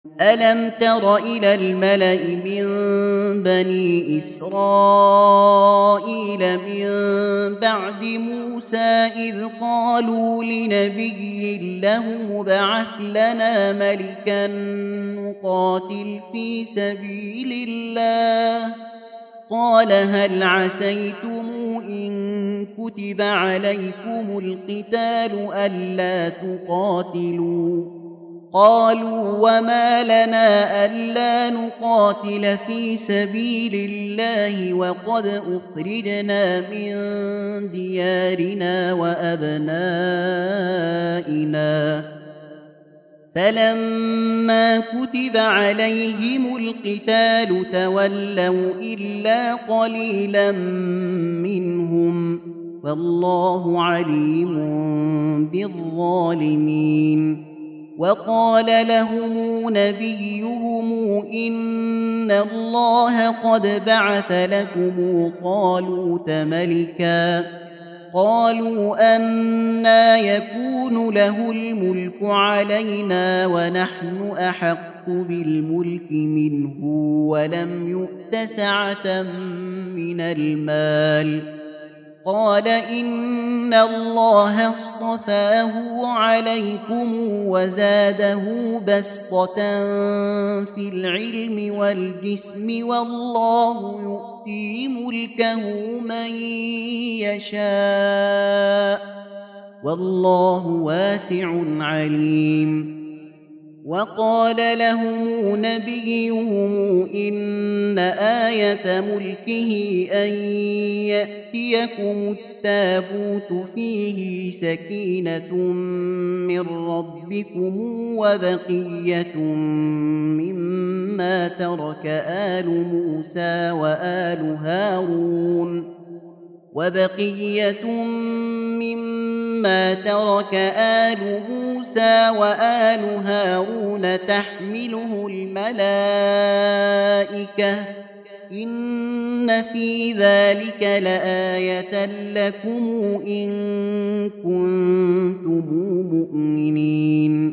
ألم تر إلى الملأ من بني إسرائيل من بعد موسى إذ قالوا لنبي له ابعث لنا ملكا نقاتل في سبيل الله قال هل عسيتم إن كتب عليكم القتال ألا تقاتلوا قالوا وما لنا ألا نقاتل في سبيل الله وقد أخرجنا من ديارنا وأبنائنا فلما كتب عليهم القتال تولوا إلا قليلا منهم والله عليم بالظالمين وقال لهم نبيهم إن الله قد بعث لكم طالوت ملكا قالوا أنى يكون له الملك علينا ونحن أحق بالملك منه ولم يؤت سعة من المال قال إن الله اصطفاه عليكم وزاده بسطة في العلم والجسم والله يؤتي ملكه من يشاء والله واسع عليم وقال لهم نبيهم إن آية ملكه أن يأتيكم التابوت فيه سكينة من ربكم وبقية مما ترك آل موسى وآل هارون تحمله الملائكة إن في ذلك لآية لكم إن كنتم مؤمنين